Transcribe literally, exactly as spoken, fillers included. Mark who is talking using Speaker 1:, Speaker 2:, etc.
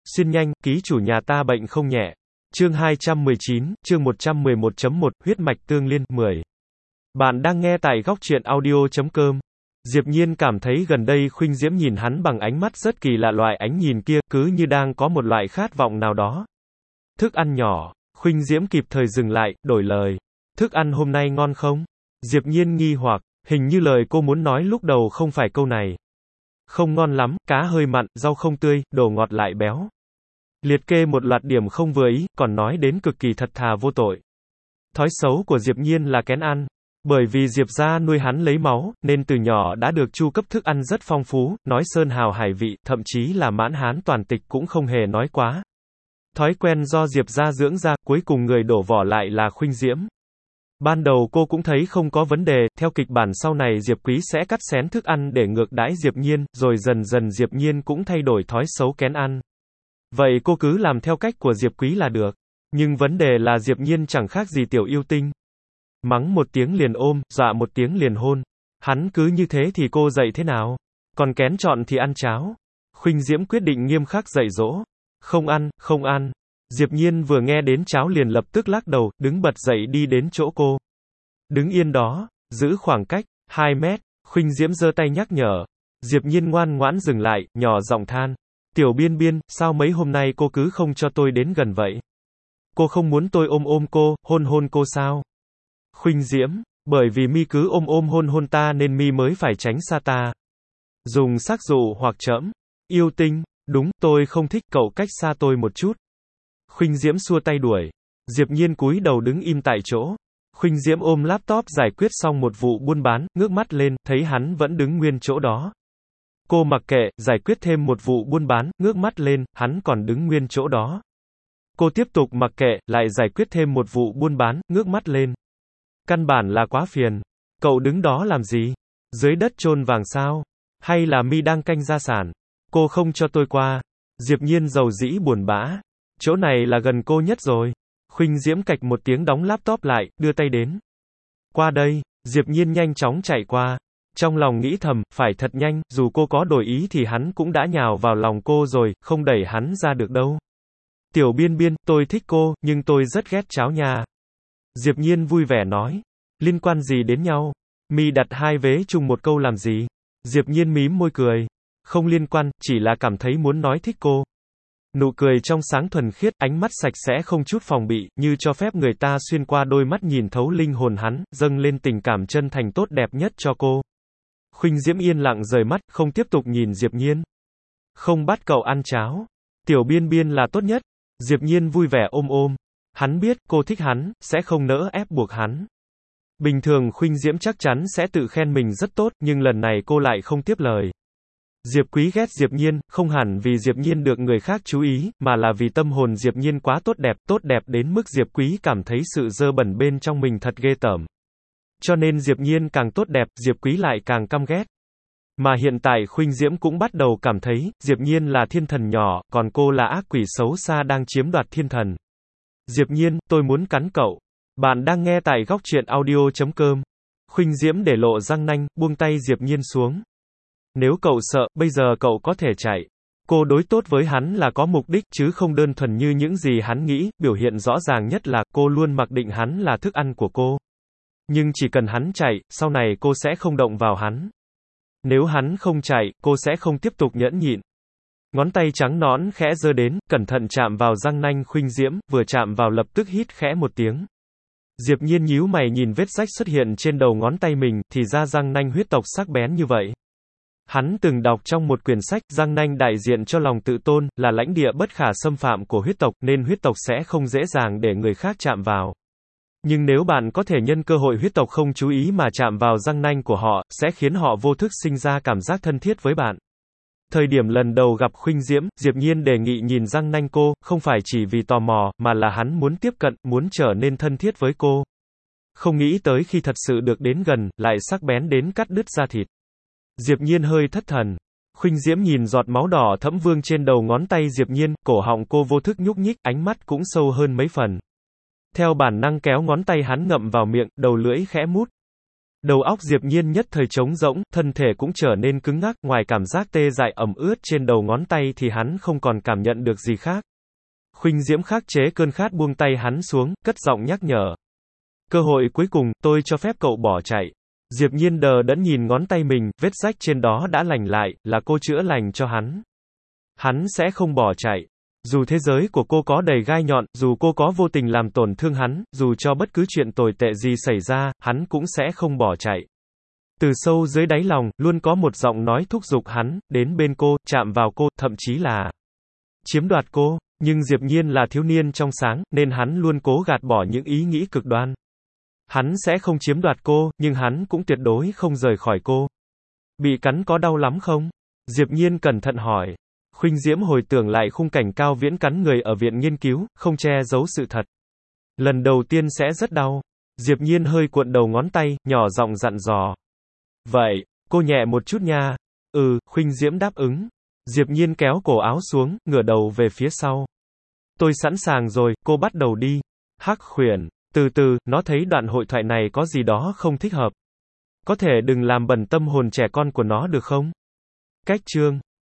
Speaker 1: Xin nhanh, ký chủ nhà ta bệnh không nhẹ. Chương hai trăm mười chín, chương một trăm mười một chấm một, huyết mạch tương liên, mười. Bạn đang nghe tại góc truyện audio chấm com. Diệp Nhiên cảm thấy gần đây Khuynh Diễm nhìn hắn bằng ánh mắt rất kỳ lạ, loại ánh nhìn kia, cứ như đang có một loại khát vọng nào đó. Thức ăn nhỏ. Khuynh Diễm kịp thời dừng lại, đổi lời. Thức ăn hôm nay ngon không? Diệp Nhiên nghi hoặc, hình như lời cô muốn nói lúc đầu không phải câu này. Không ngon lắm, cá hơi mặn, rau không tươi, đồ ngọt lại béo. Liệt kê một loạt điểm không vừa ý, còn nói đến cực kỳ thật thà vô tội. Thói xấu của Diệp Nhiên là kén ăn. Bởi vì Diệp gia nuôi hắn lấy máu, nên từ nhỏ đã được chu cấp thức ăn rất phong phú, nói sơn hào hải vị, thậm chí là mãn hán toàn tịch cũng không hề nói quá. Thói quen do Diệp gia dưỡng ra, cuối cùng người đổ vỏ lại là Khuynh Diễm. Ban đầu cô cũng thấy không có vấn đề, theo kịch bản sau này Diệp Quý sẽ cắt xén thức ăn để ngược đãi Diệp Nhiên, rồi dần dần Diệp Nhiên cũng thay đổi thói xấu kén ăn. Vậy cô cứ làm theo cách của Diệp Quý là được. Nhưng vấn đề là Diệp Nhiên chẳng khác gì tiểu yêu tinh. Mắng một tiếng liền ôm, dọa một tiếng liền hôn. Hắn cứ như thế thì cô dạy thế nào? Còn kén chọn thì ăn cháo. Khuynh Diễm quyết định nghiêm khắc dạy dỗ. Không ăn, không ăn. Diệp Nhiên vừa nghe đến cháo liền lập tức lắc đầu, đứng bật dậy đi đến chỗ cô. Đứng yên đó, giữ khoảng cách, hai mét. Khuynh Diễm giơ tay nhắc nhở. Diệp Nhiên ngoan ngoãn dừng lại, nhỏ giọng than. Tiểu Biên Biên, sao mấy hôm nay cô cứ không cho tôi đến gần vậy? Cô không muốn tôi ôm ôm cô, hôn hôn cô sao? Khuynh Diễm, bởi vì mi cứ ôm ôm hôn hôn ta nên mi mới phải tránh xa ta. Dùng sắc dụ hoặc trẫm. Yêu tinh, đúng, tôi không thích cậu cách xa tôi một chút. Khuynh Diễm xua tay đuổi. Diệp Nhiên cúi đầu đứng im tại chỗ. Khuynh Diễm ôm laptop giải quyết xong một vụ buôn bán, ngước mắt lên, thấy hắn vẫn đứng nguyên chỗ đó. Cô mặc kệ, giải quyết thêm một vụ buôn bán, ngước mắt lên, hắn còn đứng nguyên chỗ đó. Cô tiếp tục mặc kệ, lại giải quyết thêm một vụ buôn bán, ngước mắt lên. Căn bản là quá phiền. Cậu đứng đó làm gì? Dưới đất chôn vàng sao? Hay là mi đang canh gia sản? Cô không cho tôi qua. Diệp Nhiên dầu dĩ buồn bã. Chỗ này là gần cô nhất rồi. Khuynh Diễm cạch một tiếng đóng laptop lại, đưa tay đến. Qua đây. Diệp Nhiên nhanh chóng chạy qua. Trong lòng nghĩ thầm, phải thật nhanh, dù cô có đổi ý thì hắn cũng đã nhào vào lòng cô rồi, không đẩy hắn ra được đâu. Tiểu Biên Biên, tôi thích cô, nhưng tôi rất ghét cháo nha. Diệp Nhiên vui vẻ nói. Liên quan gì đến nhau? Mi đặt hai vế chung một câu làm gì? Diệp Nhiên mím môi cười. Không liên quan, chỉ là cảm thấy muốn nói thích cô. Nụ cười trong sáng thuần khiết, ánh mắt sạch sẽ không chút phòng bị, như cho phép người ta xuyên qua đôi mắt nhìn thấu linh hồn hắn, dâng lên tình cảm chân thành tốt đẹp nhất cho cô. Khuynh Diễm yên lặng rời mắt, không tiếp tục nhìn Diệp Nhiên. Không bắt cậu ăn cháo. Tiểu Biên Biên là tốt nhất. Diệp Nhiên vui vẻ ôm ôm. Hắn biết, cô thích hắn, sẽ không nỡ ép buộc hắn. Bình thường Khuynh Diễm chắc chắn sẽ tự khen mình rất tốt, nhưng lần này cô lại không tiếp lời. Diệp Quý ghét Diệp Nhiên, không hẳn vì Diệp Nhiên được người khác chú ý, mà là vì tâm hồn Diệp Nhiên quá tốt đẹp, tốt đẹp đến mức Diệp Quý cảm thấy sự dơ bẩn bên trong mình thật ghê tởm. Cho nên Diệp Nhiên càng tốt đẹp, Diệp Quý lại càng căm ghét. Mà hiện tại Khuynh Diễm cũng bắt đầu cảm thấy, Diệp Nhiên là thiên thần nhỏ, còn cô là ác quỷ xấu xa đang chiếm đoạt thiên thần. Diệp Nhiên, tôi muốn cắn cậu. Bạn đang nghe tại góc truyện audio chấm com. Khuynh Diễm để lộ răng nanh, buông tay Diệp Nhiên xuống. Nếu cậu sợ, bây giờ cậu có thể chạy. Cô đối tốt với hắn là có mục đích, chứ không đơn thuần như những gì hắn nghĩ, biểu hiện rõ ràng nhất là, cô luôn mặc định hắn là thức ăn của cô. Nhưng chỉ cần hắn chạy, sau này cô sẽ không động vào hắn. Nếu hắn không chạy, cô sẽ không tiếp tục nhẫn nhịn. Ngón tay trắng nõn khẽ giơ đến, cẩn thận chạm vào răng nanh Khuynh Diễm, vừa chạm vào lập tức hít khẽ một tiếng. Diệp Nhiên nhíu mày nhìn vết rách xuất hiện trên đầu ngón tay mình, thì ra răng nanh huyết tộc sắc bén như vậy. Hắn từng đọc trong một quyển sách, răng nanh đại diện cho lòng tự tôn, là lãnh địa bất khả xâm phạm của huyết tộc, nên huyết tộc sẽ không dễ dàng để người khác chạm vào. Nhưng nếu bạn có thể nhân cơ hội huyết tộc không chú ý mà chạm vào răng nanh của họ, sẽ khiến họ vô thức sinh ra cảm giác thân thiết với bạn. Thời điểm lần đầu gặp Khuynh Diễm, Diệp Nhiên đề nghị nhìn răng nanh cô, không phải chỉ vì tò mò, mà là hắn muốn tiếp cận, muốn trở nên thân thiết với cô. Không nghĩ tới khi thật sự được đến gần, lại sắc bén đến cắt đứt da thịt. Diệp Nhiên hơi thất thần. Khuynh Diễm nhìn giọt máu đỏ thẫm vương trên đầu ngón tay Diệp Nhiên, cổ họng cô vô thức nhúc nhích, ánh mắt cũng sâu hơn mấy phần. Theo bản năng kéo ngón tay hắn ngậm vào miệng, đầu lưỡi khẽ mút. Đầu óc Diệp Nhiên nhất thời trống rỗng, thân thể cũng trở nên cứng ngắc, ngoài cảm giác tê dại ẩm ướt trên đầu ngón tay thì hắn không còn cảm nhận được gì khác. Khuynh Diễm khắc chế cơn khát buông tay hắn xuống, cất giọng nhắc nhở. Cơ hội cuối cùng, tôi cho phép cậu bỏ chạy. Diệp Nhiên đờ đẫn nhìn ngón tay mình, vết rách trên đó đã lành lại, là cô chữa lành cho hắn. Hắn sẽ không bỏ chạy. Dù thế giới của cô có đầy gai nhọn, dù cô có vô tình làm tổn thương hắn, dù cho bất cứ chuyện tồi tệ gì xảy ra, hắn cũng sẽ không bỏ chạy. Từ sâu dưới đáy lòng, luôn có một giọng nói thúc giục hắn, đến bên cô, chạm vào cô, thậm chí là chiếm đoạt cô. Nhưng Diệp Nhiên là thiếu niên trong sáng, nên hắn luôn cố gạt bỏ những ý nghĩ cực đoan. Hắn sẽ không chiếm đoạt cô, nhưng hắn cũng tuyệt đối không rời khỏi cô. Bị cắn có đau lắm không? Diệp Nhiên cẩn thận hỏi. Khuynh Diễm hồi tưởng lại khung cảnh Cao Viễn cắn người ở viện nghiên cứu, không che giấu sự thật. Lần đầu tiên sẽ rất đau. Diệp Nhiên hơi cuộn đầu ngón tay, nhỏ giọng dặn dò. Vậy, cô nhẹ một chút nha. Ừ, Khuynh Diễm đáp ứng. Diệp Nhiên kéo cổ áo xuống, ngửa đầu về phía sau. Tôi sẵn sàng rồi, cô bắt đầu đi. Hắc khuyển. Từ từ, nó thấy đoạn hội thoại này có gì đó không thích hợp. Có thể đừng làm bẩn tâm hồn trẻ con của nó được không? Cách chương